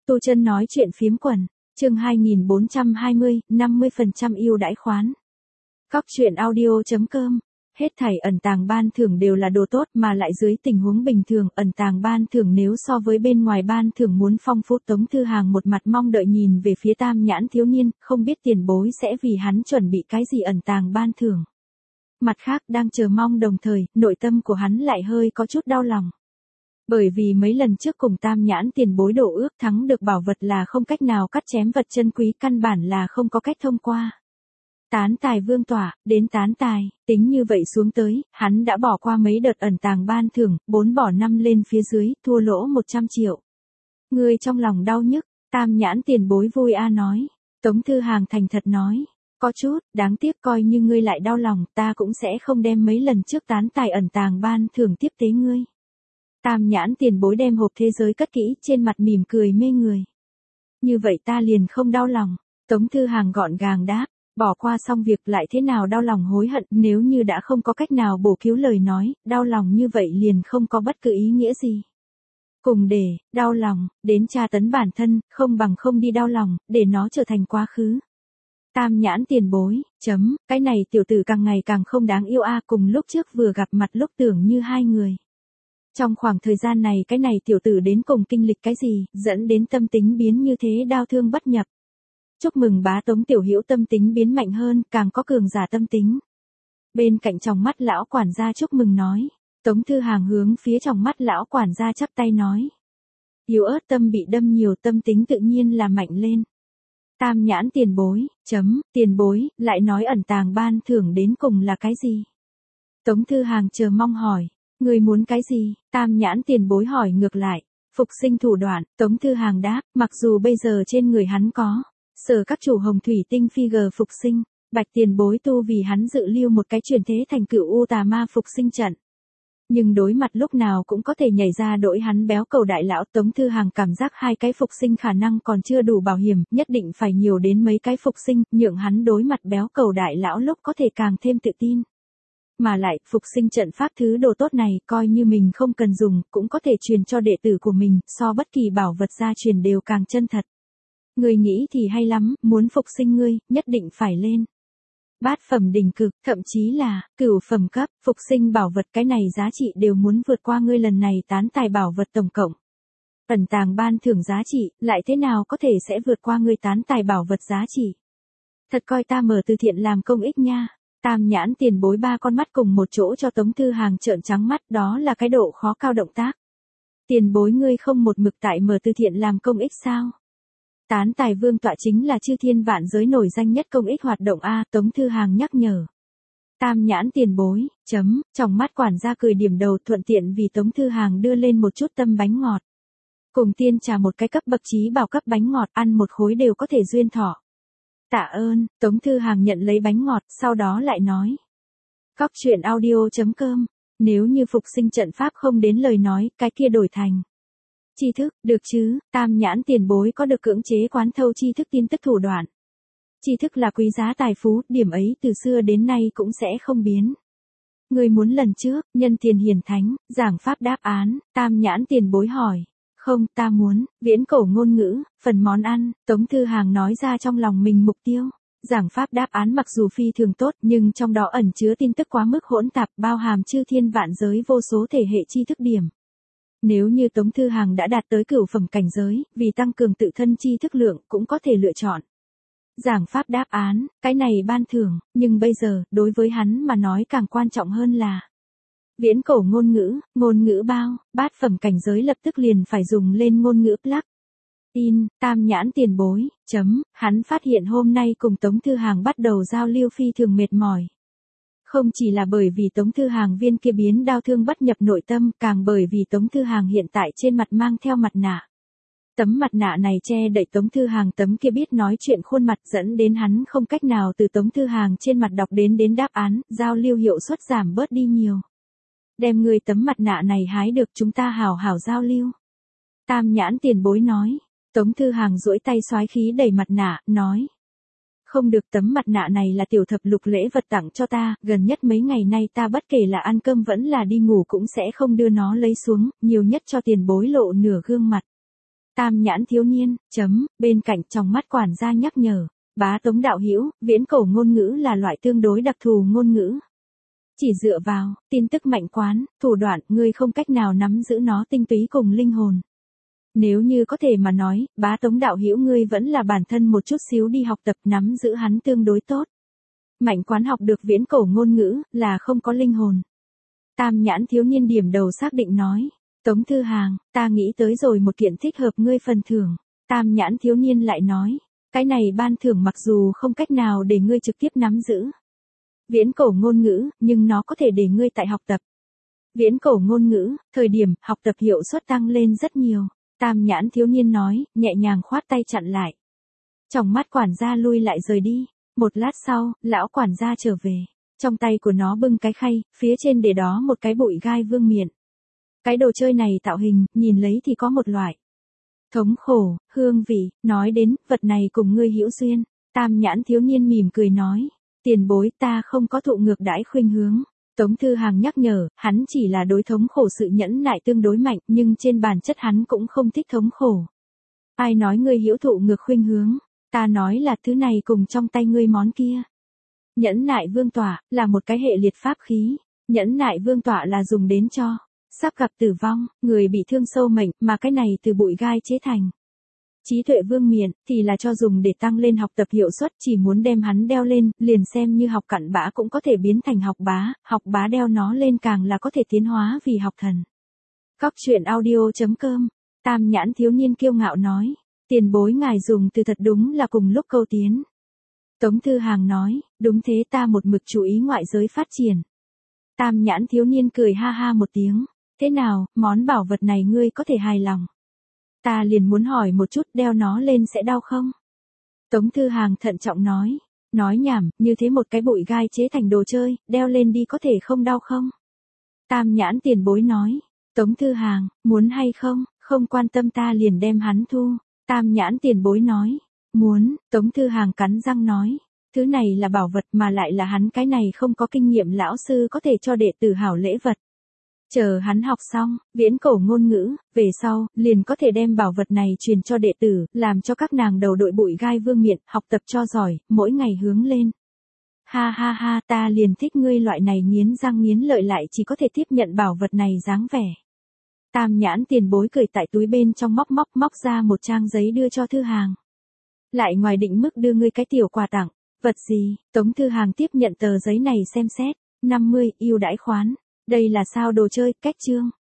Tu Chân nói chuyện phiếm quần, chương 2420, 50% ưu đãi khoán. Cóc truyện audio.com. Hết thảy ẩn tàng ban thưởng đều là đồ tốt mà lại dưới tình huống bình thường ẩn tàng ban thưởng nếu so với bên ngoài ban thưởng muốn phong phú. Tống Thư Hàng một mặt mong đợi nhìn về phía Tam Nhãn thiếu niên, không biết tiền bối sẽ vì hắn chuẩn bị cái gì ẩn tàng ban thưởng. Mặt khác đang chờ mong đồng thời, nội tâm của hắn lại hơi có chút đau lòng. Bởi vì mấy lần trước cùng Tam Nhãn tiền bối đổ ước thắng được bảo vật là không cách nào cắt chém vật chân quý, căn bản là không có cách thông qua. Tán tài vương tỏa, đến tán tài, tính như vậy xuống tới, hắn đã bỏ qua mấy đợt ẩn tàng ban thưởng, 4 bỏ 5 lên phía dưới, thua lỗ 100 triệu. Người trong lòng đau nhức, Tam Nhãn tiền bối vui nói. Tống Thư Hàng thành thật nói, có chút, đáng tiếc coi như ngươi lại đau lòng, ta cũng sẽ không đem mấy lần trước tán tài ẩn tàng ban thưởng tiếp tế ngươi. Tam Nhãn tiền bối đem hộp thế giới cất kỹ, trên mặt mỉm cười mê người. Như vậy ta liền không đau lòng. Tống Thư Hàng gọn gàng đáp, bỏ qua xong việc lại thế nào đau lòng hối hận, nếu như đã không có cách nào bổ cứu lời nói, đau lòng như vậy liền không có bất cứ ý nghĩa gì. Cùng để, đau lòng, đến tra tấn bản thân, không bằng không đi đau lòng, để nó trở thành quá khứ. Tam Nhãn tiền bối, cái này tiểu tử càng ngày càng không đáng yêu cùng lúc trước vừa gặp mặt lúc tưởng như hai người. Trong khoảng thời gian này cái này tiểu tử đến cùng kinh lịch cái gì, dẫn đến tâm tính biến như thế đau thương bất nhập. Chúc mừng bá Tống tiểu hữu tâm tính biến mạnh hơn, càng có cường giả tâm tính. Bên cạnh tròng mắt lão quản gia chúc mừng nói. Tống Thư Hàng hướng phía tròng mắt lão quản gia chắp tay nói. Yếu ớt tâm bị đâm nhiều, tâm tính tự nhiên là mạnh lên. Tam Nhãn tiền bối, tiền bối, lại nói ẩn tàng ban thưởng đến cùng là cái gì? Tống Thư Hàng chờ mong hỏi. Người muốn cái gì? Tam Nhãn tiền bối hỏi ngược lại. Phục sinh thủ đoạn, Tống Thư Hàng đáp, mặc dù bây giờ trên người hắn có sở các chủ hồng thủy tinh figure phục sinh, Bạch tiền bối tu vì hắn dự lưu một cái chuyển thế thành cựu u tà ma phục sinh trận. Nhưng đối mặt lúc nào cũng có thể nhảy ra đổi hắn béo cầu đại lão. Tống Thư Hàng cảm giác hai cái phục sinh khả năng còn chưa đủ bảo hiểm, nhất định phải nhiều đến mấy cái phục sinh, nhượng hắn đối mặt béo cầu đại lão lúc có thể càng thêm tự tin. Mà lại, phục sinh trận pháp thứ đồ tốt này, coi như mình không cần dùng, cũng có thể truyền cho đệ tử của mình, so bất kỳ bảo vật gia truyền đều càng chân thật. Người nghĩ thì hay lắm, muốn phục sinh ngươi, nhất định phải lên bát phẩm đỉnh cực, thậm chí là cửu phẩm cấp, phục sinh bảo vật, cái này giá trị đều muốn vượt qua ngươi lần này tán tài bảo vật tổng cộng. Ẩn tàng ban thưởng giá trị, lại thế nào có thể sẽ vượt qua ngươi tán tài bảo vật giá trị. Thật coi ta mở từ thiện làm công ích nha. Tam Nhãn tiền bối ba con mắt cùng một chỗ cho Tống Thư Hàng trợn trắng mắt, đó là cái độ khó cao động tác. Tiền bối ngươi không một mực tại mở từ thiện làm công ích sao? Tán tài vương tọa chính là chư thiên vạn giới nổi danh nhất công ích hoạt động Tống Thư Hàng nhắc nhở. Tam Nhãn tiền bối, trong mắt quản gia cười điểm đầu thuận tiện vì Tống Thư Hàng đưa lên một chút tâm bánh ngọt. Cùng tiên trà một cái cấp bậc trí bảo cấp bánh ngọt, ăn một khối đều có thể duyên thọ. Tạ ơn, Tống Thư Hàng nhận lấy bánh ngọt, sau đó lại nói. Cóc truyện audio.com, nếu như phục sinh trận pháp không đến lời nói, cái kia đổi thành tri thức, được chứ? Tam Nhãn tiền bối có được cưỡng chế quán thâu tri thức tin tức thủ đoạn. Tri thức là quý giá tài phú, điểm ấy từ xưa đến nay cũng sẽ không biến. Người muốn lần trước, nhân tiền hiển thánh, giảng pháp đáp án, Tam Nhãn tiền bối hỏi. Không, ta muốn, viễn cổ ngôn ngữ, phần món ăn, Tống Thư Hàng nói ra trong lòng mình mục tiêu. Giảng pháp đáp án mặc dù phi thường tốt, nhưng trong đó ẩn chứa tin tức quá mức hỗn tạp, bao hàm chư thiên vạn giới vô số thể hệ tri thức điểm. Nếu như Tống Thư Hàng đã đạt tới cửu phẩm cảnh giới, vì tăng cường tự thân tri thức lượng, cũng có thể lựa chọn giảng pháp đáp án, cái này ban thưởng, nhưng bây giờ, đối với hắn mà nói càng quan trọng hơn là viễn cổ ngôn ngữ bao, bát phẩm cảnh giới lập tức liền phải dùng lên ngôn ngữ plug. In, Tam Nhãn tiền bối, hắn phát hiện hôm nay cùng Tống Thư Hàng bắt đầu giao lưu phi thường mệt mỏi. Không chỉ là bởi vì Tống Thư Hàng viên kia biến đau thương bất nhập nội tâm, càng bởi vì Tống Thư Hàng hiện tại trên mặt mang theo mặt nạ. Tấm mặt nạ này che đậy Tống Thư Hàng tấm kia biết nói chuyện khuôn mặt, dẫn đến hắn không cách nào từ Tống Thư Hàng trên mặt đọc đến đáp án, giao lưu hiệu suất giảm bớt đi nhiều. Đem người tấm mặt nạ này hái được chúng ta hảo hảo giao lưu. Tam Nhãn tiền bối nói. Tống Thư Hàng duỗi tay xoái khí đẩy mặt nạ, nói. Không được, tấm mặt nạ này là tiểu thập lục lễ vật tặng cho ta, gần nhất mấy ngày nay ta bất kể là ăn cơm vẫn là đi ngủ cũng sẽ không đưa nó lấy xuống, nhiều nhất cho tiền bối lộ nửa gương mặt. Tam nhãn thiếu niên, bên cạnh trong mắt quản gia nhắc nhở, bá Tống đạo hữu, viễn cổ ngôn ngữ là loại tương đối đặc thù ngôn ngữ. Chỉ dựa vào, tin tức mạnh quán, thủ đoạn, ngươi không cách nào nắm giữ nó tinh túy cùng linh hồn. Nếu như có thể mà nói, bá Tống đạo hữu ngươi vẫn là bản thân một chút xíu đi học tập nắm giữ hắn tương đối tốt. Mạnh quán học được viễn cổ ngôn ngữ, là không có linh hồn. Tam nhãn thiếu niên điểm đầu xác định nói. Tống Thư Hàng, ta nghĩ tới rồi một kiện thích hợp ngươi phần thưởng. Tam nhãn thiếu niên lại nói. Cái này ban thưởng mặc dù không cách nào để ngươi trực tiếp nắm giữ viễn cổ ngôn ngữ, nhưng nó có thể để ngươi tại học tập viễn cổ ngôn ngữ, thời điểm học tập hiệu suất tăng lên rất nhiều. Tam nhãn thiếu niên nói, nhẹ nhàng khoát tay chặn lại. Trong mắt quản gia lui lại rời đi. Một lát sau, lão quản gia trở về. Trong tay của nó bưng cái khay, phía trên để đó một cái bụi gai vương miện. Cái đồ chơi này tạo hình, nhìn lấy thì có một loại thống khổ, hương vị, nói đến, vật này cùng ngươi hữu duyên. Tam nhãn thiếu niên mỉm cười nói, tiền bối ta không có thụ ngược đãi khuynh hướng. Tống Thư Hàng nhắc nhở, hắn chỉ là đối thống khổ sự nhẫn nại tương đối mạnh, nhưng trên bản chất hắn cũng không thích thống khổ. Ai nói ngươi hữu thụ ngược khuynh hướng, ta nói là thứ này cùng trong tay ngươi món kia. Nhẫn nại vương tỏa, là một cái hệ liệt pháp khí. Nhẫn nại vương tỏa là dùng đến cho sắp gặp tử vong, người bị thương sâu mệnh, mà cái này từ bụi gai chế thành. Trí tuệ vương miện, thì là cho dùng để tăng lên học tập hiệu suất, chỉ muốn đem hắn đeo lên, liền xem như học cặn bã cũng có thể biến thành học bá đeo nó lên càng là có thể tiến hóa vì học thần. Cóc truyện audio.com, Tam nhãn thiếu niên kiêu ngạo nói, tiền bối ngài dùng từ thật đúng là cùng lúc câu tiến. Tống Thư Hàng nói, đúng thế ta một mực chú ý ngoại giới phát triển. Tam nhãn thiếu niên cười ha ha một tiếng, thế nào, món bảo vật này ngươi có thể hài lòng. Ta liền muốn hỏi một chút đeo nó lên sẽ đau không? Tống Thư Hàng thận trọng nói nhảm, như thế một cái bụi gai chế thành đồ chơi, đeo lên đi có thể không đau không? Tam nhãn tiền bối nói, Tống Thư Hàng, muốn hay không, không quan tâm ta liền đem hắn thu. Tam nhãn tiền bối nói, muốn, Tống Thư Hàng cắn răng nói, thứ này là bảo vật mà lại là hắn cái này không có kinh nghiệm lão sư có thể cho đệ tử hảo lễ vật. Chờ hắn học xong, viễn cổ ngôn ngữ, về sau, liền có thể đem bảo vật này truyền cho đệ tử, làm cho các nàng đầu đội bụi gai vương miện, học tập cho giỏi, mỗi ngày hướng lên. Ha ha ha, ta liền thích ngươi loại này nghiến răng nghiến lợi lại chỉ có thể tiếp nhận bảo vật này dáng vẻ. Tam nhãn tiền bối cười tại túi bên trong móc ra một trang giấy đưa cho Thư Hàng. Lại ngoài định mức đưa ngươi cái tiểu quà tặng, vật gì? Tống Thư Hàng tiếp nhận tờ giấy này xem xét, 50, ưu đãi khoán. Đây là sao đồ chơi, cách chương.